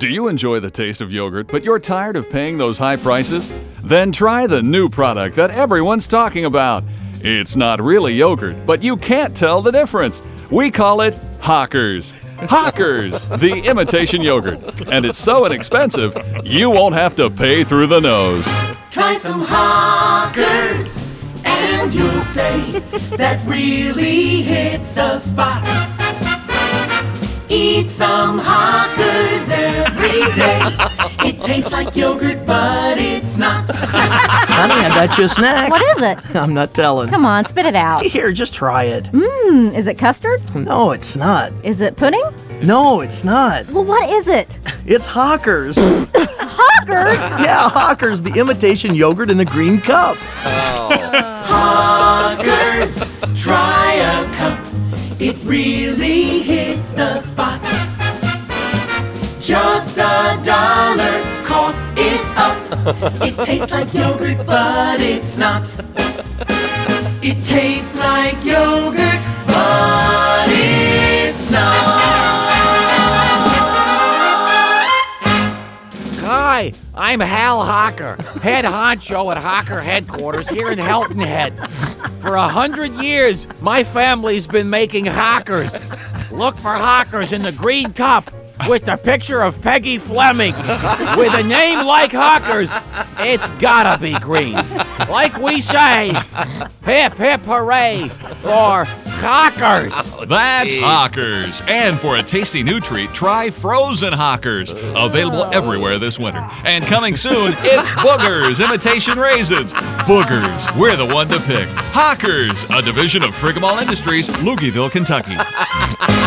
Do you enjoy the taste of yogurt, but you're tired of paying those high prices? Then try the new product that everyone's talking about. It's not really yogurt, but you can't tell the difference. We call it Hockers. Hockers, the imitation yogurt. And it's so inexpensive, you won't have to pay through the nose. Try some Hockers, and you'll say that really hits the spot. Eat some Hockers every day. It tastes like yogurt, but it's not. Honey, I got you a snack. What is it? I'm not telling. Come on, spit it out. Here, just try it. Is it custard? No, it's not. Is it pudding? No, it's not. Well, what is it? It's Hockers. Hockers? Yeah, Hockers, the imitation yogurt in the green cup. Hockers, try a cup. It really hits the spot. Just $1, cough it up. It tastes like yogurt, but it's not. It tastes like yogurt, but it's not. Hi, I'm Hal Hocker, head honcho at Hocker headquarters here in Hilton Head. For 100 years, my family's been making Hockers. Look for Hockers in the green cup with the picture of Peggy Fleming. With a name like Hockers, it's gotta be green. Like we say, hip hip hooray for Hockers. That's Hockers. And for a tasty new treat, try frozen Hockers. Available everywhere this winter. And coming soon, it's Boogers Imitation Raisins. Boogers, we're the one to pick. Hockers, a division of Frigamall Industries, Louisville, Kentucky.